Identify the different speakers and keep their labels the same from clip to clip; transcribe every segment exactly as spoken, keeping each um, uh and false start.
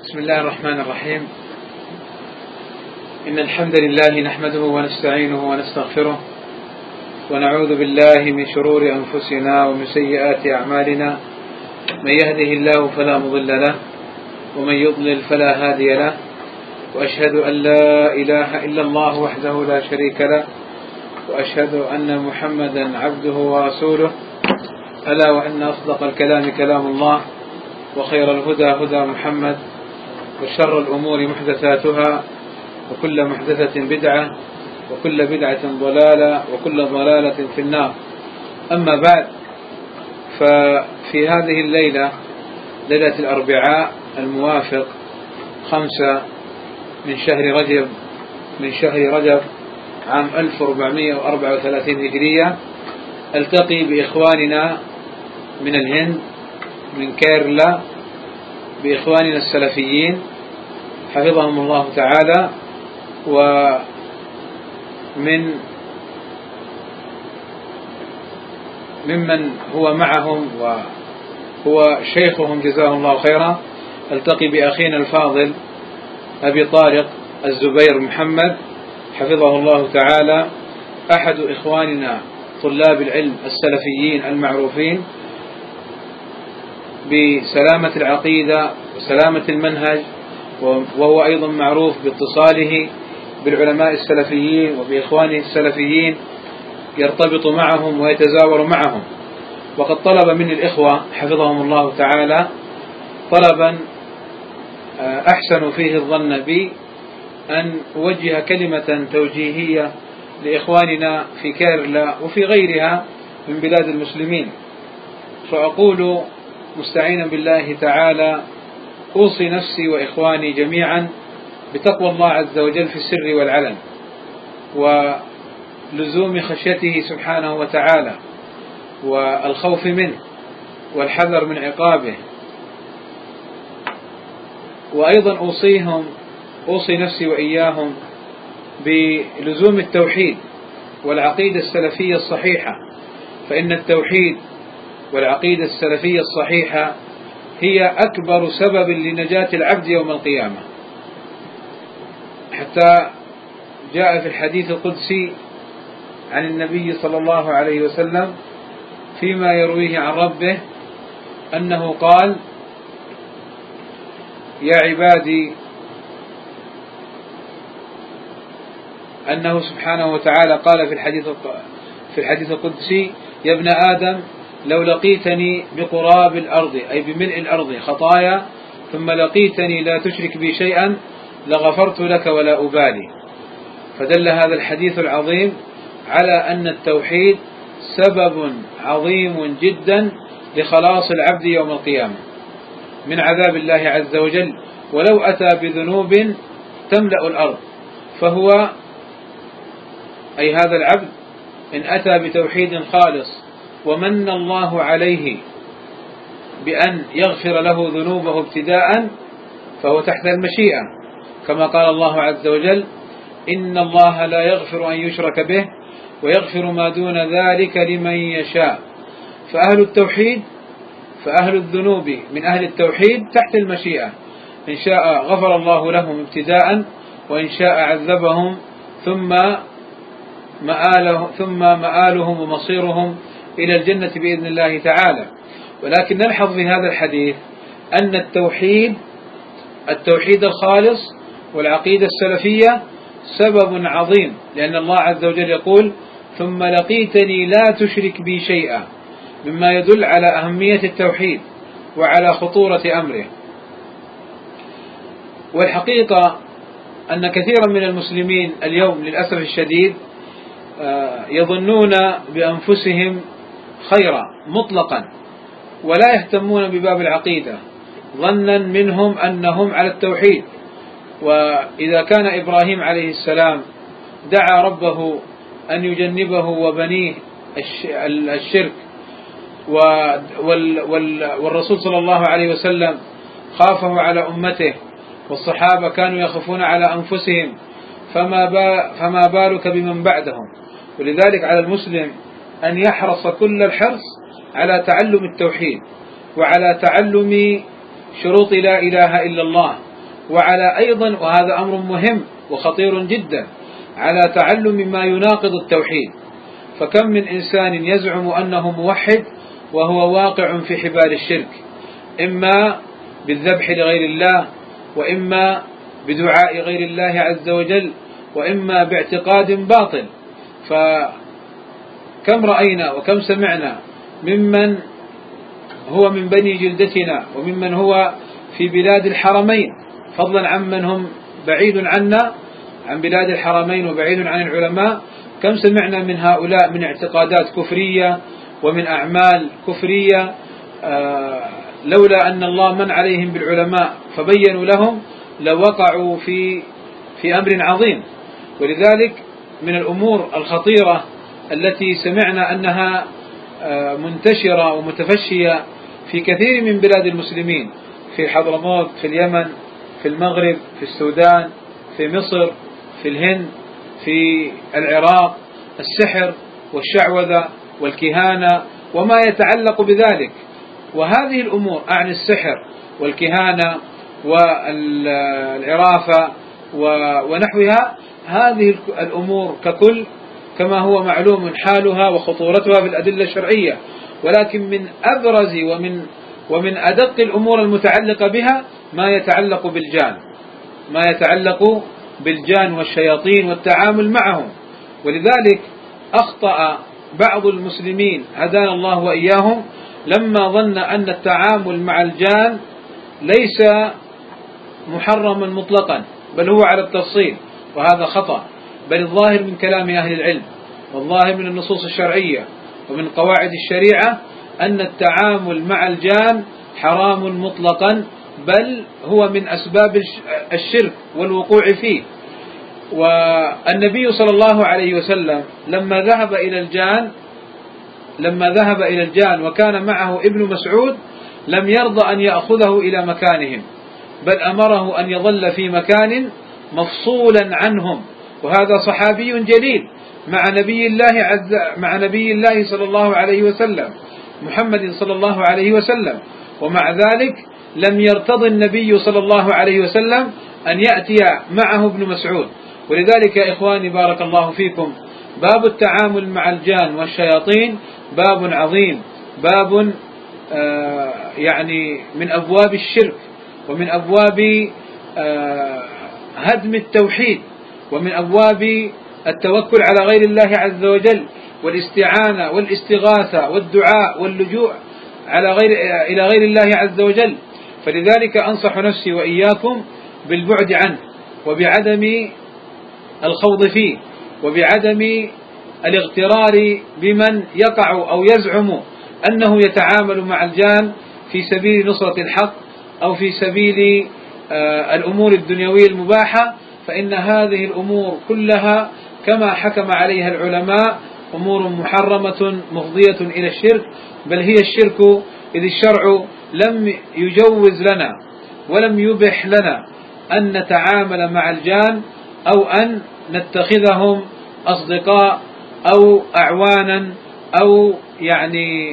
Speaker 1: بسم الله الرحمن الرحيم. إن الحمد لله نحمده ونستعينه ونستغفره ونعوذ بالله من شرور أنفسنا ومن سيئات أعمالنا، من يهده الله فلا مضل له ومن يضلل فلا هادي له، وأشهد أن لا إله إلا الله وحده لا شريك له، وأشهد أن محمدا عبده ورسوله، ألا وأن أصدق الكلام كلام الله، وخير الهدى هدى محمد، وشر الأمور محدثاتها، وكل محدثة بدعة، وكل بدعة ضلالة، وكل ضلالة في النار. أما بعد، ففي هذه الليلة ليلة الأربعاء الموافق خمسة من شهر رجب من شهر رجب عام ألف وأربعمائة وأربعة وثلاثين هجرية، التقي بإخواننا من الهند من كيرلا، بإخواننا السلفيين حفظهم الله تعالى، ومن ممن هو معهم وهو شيخهم جزاه الله خيرا. التقي بأخينا الفاضل أبي طارق الزبير محمد حفظه الله تعالى، أحد إخواننا طلاب العلم السلفيين المعروفين بسلامة العقيدة وسلامة المنهج، وهو أيضا معروف باتصاله بالعلماء السلفيين وبإخوانه السلفيين، يرتبط معهم ويتزاور معهم. وقد طلب من الإخوة حفظهم الله تعالى طلبا أحسن فيه الظن بي أن أوجه كلمة توجيهية لإخواننا في كيرلا وفي غيرها من بلاد المسلمين، فأقول مستعينا بالله تعالى: أوصي نفسي وإخواني جميعا بتقوى الله عز وجل في السر والعلن، ولزوم خشيته سبحانه وتعالى، والخوف منه، والحذر من عقابه. وأيضا أوصيهم أوصي نفسي وإياهم بلزوم التوحيد والعقيدة السلفية الصحيحة، فإن التوحيد والعقيدة السلفية الصحيحة هي أكبر سبب لنجاة العبد يوم القيامة، حتى جاء في الحديث القدسي عن النبي صلى الله عليه وسلم فيما يرويه عن ربه أنه قال: يا عبادي، أنه سبحانه وتعالى قال في الحديث في الحديث القدسي: يا ابن آدم، لو لقيتني بقراب الأرض، أي بملء الأرض خطايا، ثم لقيتني لا تشرك بي شيئا لغفرت لك ولا أبالي. فدل هذا الحديث العظيم على أن التوحيد سبب عظيم جدا لخلاص العبد يوم القيامة من عذاب الله عز وجل، ولو أتى بذنوب تملأ الأرض. فهو أي هذا العبد إن أتى بتوحيد خالص ومن الله عليه بأن يغفر له ذنوبه ابتداء، فهو تحت المشيئة، كما قال الله عز وجل: إن الله لا يغفر أن يشرك به ويغفر ما دون ذلك لمن يشاء. فأهل التوحيد فأهل الذنوب من أهل التوحيد تحت المشيئة، إن شاء غفر الله لهم ابتداء، وإن شاء عذبهم، ثم مآله ثم مآلهم ومصيرهم إلى الجنة بإذن الله تعالى. ولكن نلحظ في هذا الحديث أن التوحيد التوحيد الخالص والعقيدة السلفية سبب عظيم، لأن الله عز وجل يقول: ثم لقيتني لا تشرك بي شيئا، مما يدل على أهمية التوحيد وعلى خطورة أمره. والحقيقة أن كثيرا من المسلمين اليوم للأسف الشديد يظنون بأنفسهم خيرا مطلقا، ولا يهتمون بباب العقيدة، ظنا منهم أنهم على التوحيد. وإذا كان إبراهيم عليه السلام دعا ربه أن يجنبه وبنيه الشرك، والرسول صلى الله عليه وسلم خافه على أمته، والصحابة كانوا يخافون على أنفسهم، فما بالك بمن بعدهم. ولذلك على المسلم أن يحرص كل الحرص على تعلم التوحيد، وعلى تعلم شروط لا إله إلا الله، وعلى أيضا، وهذا أمر مهم وخطير جدا، على تعلم ما يناقض التوحيد. فكم من إنسان يزعم أنه موحد وهو واقع في حبال الشرك، إما بالذبح لغير الله، وإما بدعاء غير الله عز وجل، وإما باعتقاد باطل. فكم رأينا وكم سمعنا ممن هو من بني جلدتنا وممن هو في بلاد الحرمين، فضلا عمن هم بعيد عنا عن بلاد الحرمين وبعيد عن العلماء، كم سمعنا من هؤلاء من اعتقادات كفرية ومن أعمال كفرية، آه لولا أن الله من عليهم بالعلماء فبينوا لهم لوقعوا في في أمر عظيم. ولذلك من الأمور الخطيرة التي سمعنا أنها آه منتشرة ومتفشية في كثير من بلاد المسلمين، في حضرموت، في اليمن، في المغرب، في السودان، في مصر، في الهند، في العراق، السحر والشعوذة والكهانة وما يتعلق بذلك. وهذه الأمور، أعني السحر والكهانة والعرافة ونحوها، هذه الأمور ككل كما هو معلوم حالها وخطورتها بالأدلة الشرعية، ولكن من أبرز ومن ومن أدق الأمور المتعلقة بها ما يتعلق بالجان، ما يتعلق بالجان والشياطين والتعامل معهم. ولذلك أخطأ بعض المسلمين هدانا الله وإياهم لما ظن أن التعامل مع الجان ليس محرما مطلقا، بل هو على التفصيل، وهذا خطأ. بل الظاهر من كلام أهل العلم والظاهر من النصوص الشرعية ومن قواعد الشريعة أن التعامل مع الجان حرام مطلقا، بل هو من أسباب الشرك والوقوع فيه. والنبي صلى الله عليه وسلم لما ذهب إلى الجان لما ذهب إلى الجان وكان معه ابن مسعود لم يرضى أن يأخذه إلى مكانهم، بل أمره أن يظل في مكان مفصولا عنهم، وهذا صحابي جليل مع نبي الله عز مع نبي الله صلى الله عليه وسلم محمد صلى الله عليه وسلم، ومع ذلك لم يرتضي النبي صلى الله عليه وسلم أن يأتي معه ابن مسعود. ولذلك يا إخواني بارك الله فيكم، باب التعامل مع الجان والشياطين باب عظيم، باب آه يعني من أبواب الشرك ومن أبواب آه هدم التوحيد ومن أبواب التوكل على غير الله عز وجل والاستعانة والاستغاثة والدعاء واللجوء على غير إلى غير الله عز وجل. فلذلك أنصح نفسي وإياكم بالبعد عنه وبعدم الخوض فيه وبعدم الاغترار بمن يقع أو يزعم أنه يتعامل مع الجان في سبيل نصرة الحق أو في سبيل الأمور الدنيوية المباحة، فإن هذه الأمور كلها كما حكم عليها العلماء أمور محرمة مفضية إلى الشرك، بل هي الشرك، إذ الشرع لم يجوز لنا ولم يبح لنا أن نتعامل مع الجان أو أن نتخذهم أصدقاء أو أعوانا أو يعني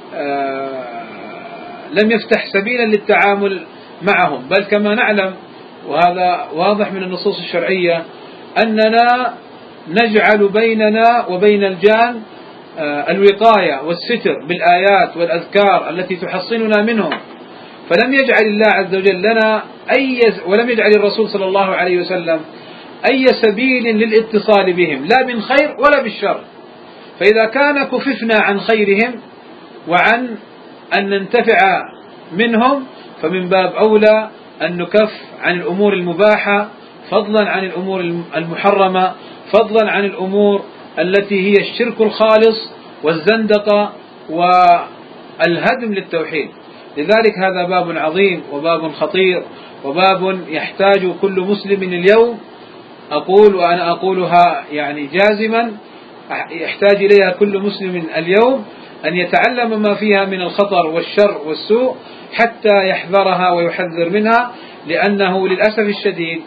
Speaker 1: آه لم يفتح سبيلا للتعامل معهم. بل كما نعلم وهذا واضح من النصوص الشرعية أننا نجعل بيننا وبين الجان آه الوقاية والستر بالآيات والأذكار التي تحصننا منهم. فلم يجعل الله عز وجل لنا أي ولم يجعل الرسول صلى الله عليه وسلم أي سبيل للاتصال بهم، لا بالخير ولا بالشر. فإذا كان كففنا عن خيرهم وعن أن ننتفع منهم، فمن باب أولى أن نكف عن الأمور المباحة فضلا عن الأمور المحرمة، فضلا عن الأمور التي هي الشرك الخالص والزندقة والهدم للتوحيد. لذلك هذا باب عظيم وباب خطير وباب يحتاج كل مسلم اليوم، أقول وأنا أقولها يعني جازما، يحتاج إليها كل مسلم اليوم أن يتعلم ما فيها من الخطر والشر والسوء حتى يحذرها ويحذر منها. لأنه للأسف الشديد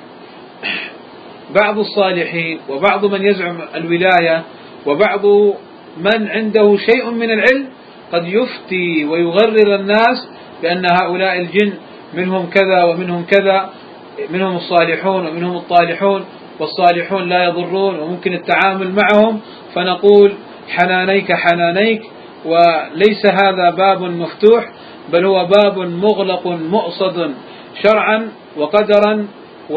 Speaker 1: بعض الصالحين وبعض من يزعم الولاية وبعض من عنده شيء من العلم قد يفتي ويغرر الناس بأن هؤلاء الجن منهم كذا ومنهم كذا، منهم الصالحون ومنهم الطالحون، والصالحون لا يضرون وممكن التعامل معهم، فنقول حنانيك حنانيك. وليس هذا باب مفتوح، بل هو باب مغلق مؤصد شرعا وقدرا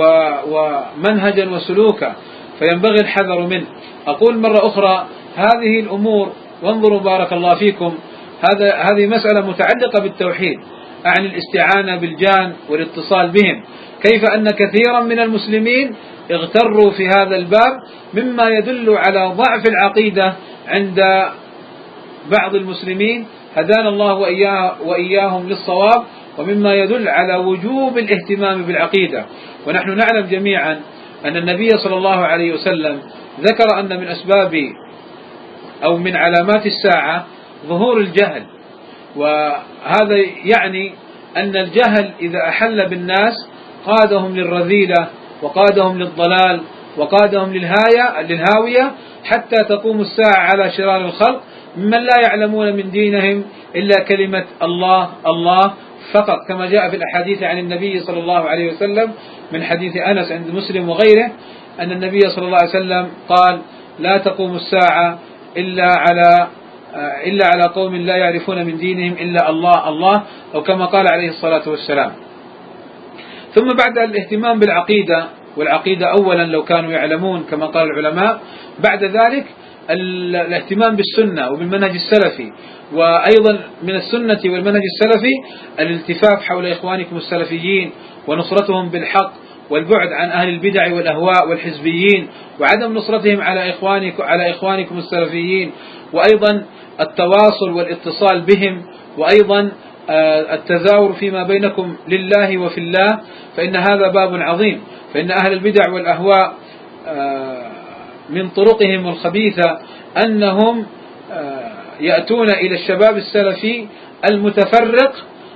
Speaker 1: ومنهجا وسلوكا، فينبغي الحذر منه. أقول مرة أخرى هذه الأمور، وانظروا بارك الله فيكم، هذا هذه مسألة متعلقة بالتوحيد، أعني الاستعانة بالجان والاتصال بهم. كيف أن كثيرا من المسلمين اغتروا في هذا الباب، مما يدل على ضعف العقيدة عند بعض المسلمين، هدانا الله وإياه وإياهم للصواب، ومما يدل على وجوب الاهتمام بالعقيدة. ونحن نعلم جميعا أن النبي صلى الله عليه وسلم ذكر أن من أسباب أو من علامات الساعة ظهور الجهل، وهذا يعني أن الجهل إذا أحل بالناس قادهم للرذيلة وقادهم للضلال وقادهم للهاية للهاوية، حتى تقوم الساعة على شرار الخلق ممن لا يعلمون من دينهم إلا كلمة الله الله فقط، كما جاء في الأحاديث عن النبي صلى الله عليه وسلم من حديث أنس عند مسلم وغيره، أن النبي صلى الله عليه وسلم قال: لا تقوم الساعة إلا على إلا على قوم لا يعرفون من دينهم إلا الله الله، أو كما قال عليه الصلاة والسلام. ثم بعد الاهتمام بالعقيدة، والعقيدة أولا لو كانوا يعلمون كما قال العلماء، بعد ذلك الاهتمام بالسنة وبالمنهج السلفي. وأيضا من السنة والمنهج السلفي الالتفاف حول إخوانكم السلفيين ونصرتهم بالحق، والبعد عن أهل البدع والأهواء والحزبيين، وعدم نصرتهم على إخوانكم على إخوانكم السلفيين، وأيضا التواصل والاتصال بهم، وأيضا التزاور فيما بينكم لله وفي الله، فإن هذا باب عظيم. فإن أهل البدع والأهواء من طرقهم الخبيثة أنهم يأتون إلى الشباب السلفي المتفرق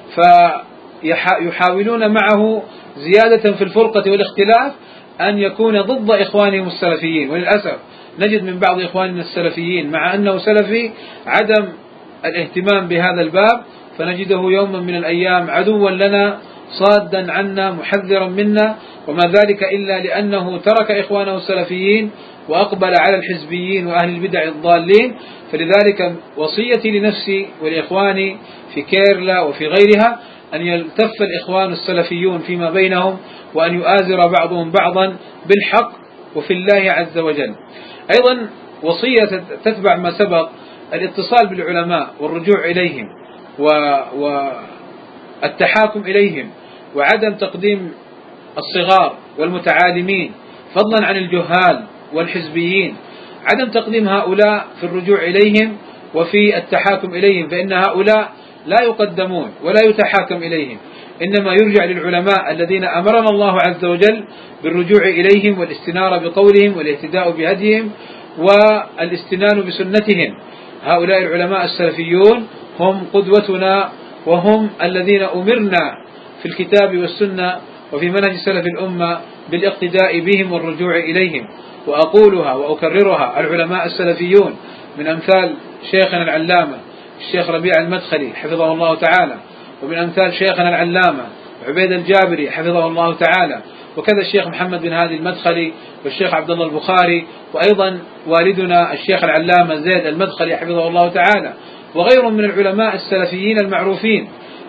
Speaker 1: فيحاولون معه زيادة في الفرقة والاختلاف أن يكون ضد إخوانهم السلفيين. وللأسف نجد من بعض إخواننا السلفيين مع أنه سلفي عدم الاهتمام بهذا الباب، فنجده يوما من الأيام عدوا لنا صادا عنا محذرا منا، وما ذلك إلا لأنه ترك إخوانه السلفيين وأقبل على الحزبيين وأهل البدع الضالين. فلذلك وصيتي لنفسي ولإخواني في كيرلا وفي غيرها أن يلتف الإخوان السلفيون فيما بينهم، وأن يؤازر بعضهم بعضا بالحق وفي الله عز وجل. أيضا وصية تتبع ما سبق، الاتصال بالعلماء والرجوع إليهم والتحاكم إليهم، وعدم تقديم الصغار والمتعالمين فضلا عن الجهال والحزبيين، عدم تقديم هؤلاء في الرجوع إليهم وفي التحاكم إليهم، فإن هؤلاء لا يقدمون ولا يتحاكم إليهم، إنما يرجع للعلماء الذين أمرنا الله عز وجل بالرجوع إليهم والاستنارة بقولهم والاهتداء بهديهم والاستنان بسنتهم. هؤلاء العلماء السلفيون هم قدوتنا، وهم الذين أمرنا في الكتاب والسنة وفي منهج سلف الأمة بالاقتداء بهم والرجوع إليهم. وأقولها وأكررها، العلماء السلفيون من أمثال شيخنا العلامة الشيخ ربيع المدخلي حفظه الله تعالى، ومن أمثال شيخنا العلامة عبيد الجابري حفظه الله تعالى، وكذا الشيخ محمد بن هادي المدخلي والشيخ عبد الله البخاري، وأيضا والدنا الشيخ العلامة زيد المدخلي حفظه الله تعالى، وغيرهم من العلماء السلفيين المعروفين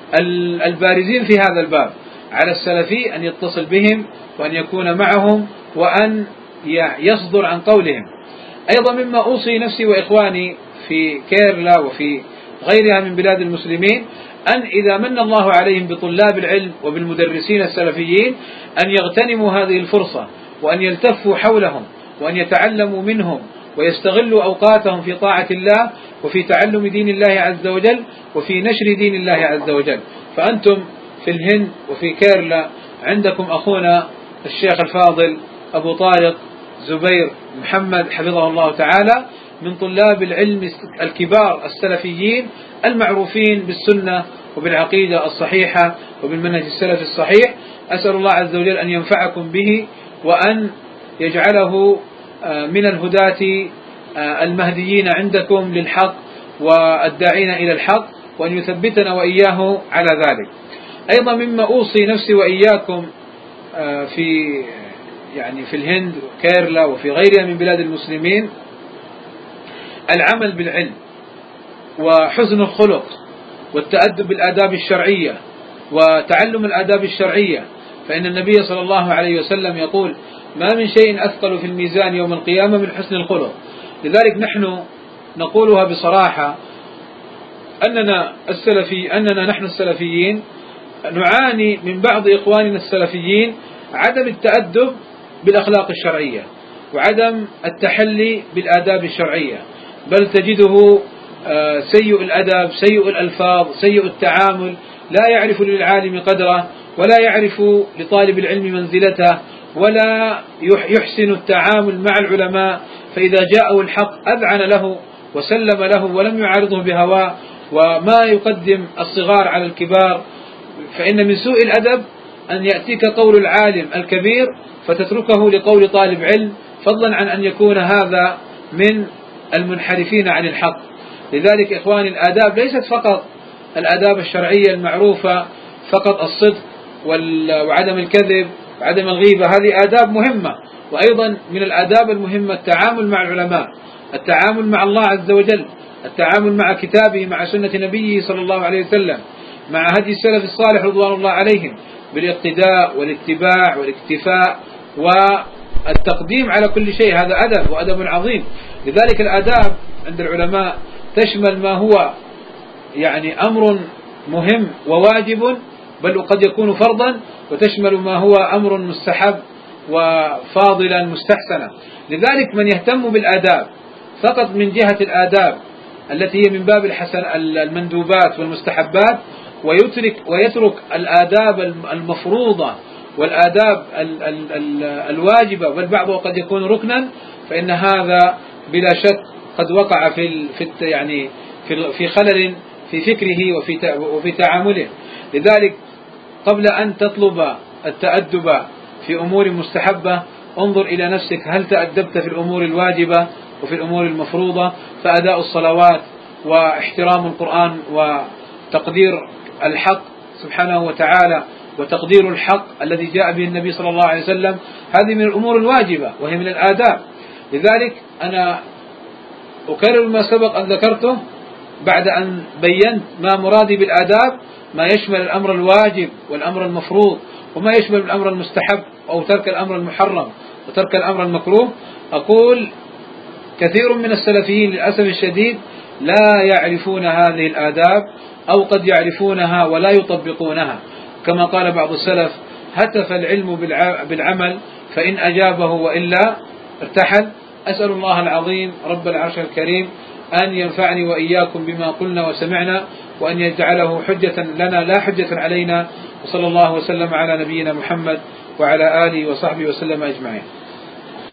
Speaker 1: البارزين في هذا الباب. على السلفي أن يتصل بهم وأن يكون معهم وأن يصدر عن قولهم. أيضا مما أوصي نفسي وإخواني في كيرلا وفي غيرها من بلاد المسلمين، أن إذا من الله عليهم بطلاب العلم وبالمدرسين السلفيين أن يغتنموا هذه الفرصة، وأن يلتفوا حولهم، وأن يتعلموا منهم، ويستغلوا أوقاتهم في طاعة الله وفي تعلم دين الله عز وجل وفي نشر دين الله عز وجل. فأنتم في الهند وفي كيرلا عندكم أخونا الشيخ الفاضل أبو طارق زبير محمد حفظه الله تعالى، من طلاب العلم الكبار السلفيين المعروفين بالسنة وبالعقيدة الصحيحة وبالمنهج السلفي الصحيح. أسأل الله عز وجل أن ينفعكم به، وأن يجعله من الهداة المهديين عندكم للحق والداعين إلى الحق، وأن يثبتنا وإياه على ذلك. أيضا مما أوصي نفسي وإياكم في يعني في الهند وكيرلا وفي غيرها من بلاد المسلمين العمل بالعلم وحسن الخلق والتأدب بالآداب الشرعية وتعلم الآداب الشرعية. فإن النبي صلى الله عليه وسلم يقول: ما من شيء أثقل في الميزان يوم القيامة من حسن الخلق. لذلك نحن نقولها بصراحة أننا السلفي أننا نحن السلفيين نعاني من بعض إخواننا السلفيين عدم التأدب بالأخلاق الشرعية وعدم التحلي بالآداب الشرعية، بل تجده سيء الأدب، سيء الألفاظ، سيء التعامل، لا يعرف للعالم قدره ولا يعرف لطالب العلم منزلته ولا يحسن التعامل مع العلماء، فإذا جاءه الحق أذعن له وسلم له ولم يعارضه بهواه، وما يقدم الصغار على الكبار. فإن من سوء الأدب أن يأتيك قول العالم الكبير فتتركه لقول طالب علم، فضلا عن أن يكون هذا من المنحرفين عن الحق. لذلك إخواني الآداب ليست فقط الآداب الشرعية المعروفة، فقط الصدق وعدم الكذب وعدم الغيبة، هذه آداب مهمة. وأيضا من الآداب المهمة التعامل مع العلماء، التعامل مع الله عز وجل، التعامل مع كتابه، مع سنة نبيه صلى الله عليه وسلم، مع هدي السلف الصالح رضوان الله عليهم، بالاقتداء والاتباع والاكتفاء والتقديم على كل شيء. هذا أدب وأدب عظيم. لذلك الآداب عند العلماء تشمل ما هو يعني أمر مهم وواجب بل قد يكون فرضا، وتشمل ما هو أمر مستحب وفاضلا مستحسنا. لذلك من يهتم بالآداب فقط من جهة الآداب التي هي من باب الحسن المندوبات والمستحبات، ويترك ويترك الآداب المفروضة والآداب الواجبة بل بعضها قد يكون ركنا، فإن هذا بلا شك قد وقع في في يعني في في خلل في فكره وفي وفي تعامله. لذلك قبل أن تطلب التأدب في أمور مستحبة انظر إلى نفسك، هل تأدبت في الأمور الواجبة وفي الأمور المفروضة؟ فأداء الصلوات واحترام القرآن وتقدير الحق سبحانه وتعالى وتقدير الحق الذي جاء به النبي صلى الله عليه وسلم، هذه من الأمور الواجبة وهي من الآداب. لذلك أنا أكرر ما سبق أن ذكرته بعد أن بينت ما مرادي بالآداب، ما يشمل الأمر الواجب والأمر المفروض، وما يشمل الأمر المستحب أو ترك الأمر المحرم وترك الأمر المكروه. أقول كثير من السلفيين للأسف الشديد لا يعرفون هذه الآداب أو قد يعرفونها ولا يطبقونها. كما قال بعض السلف: هتف العلم بالعمل فإن أجابه وإلا ارتحل. أسأل الله العظيم رب العرش الكريم أن ينفعني وإياكم بما قلنا وسمعنا، وأن يجعله حجة لنا لا حجة علينا. وصلى الله وسلم على نبينا محمد وعلى آله وصحبه وسلم أجمعين.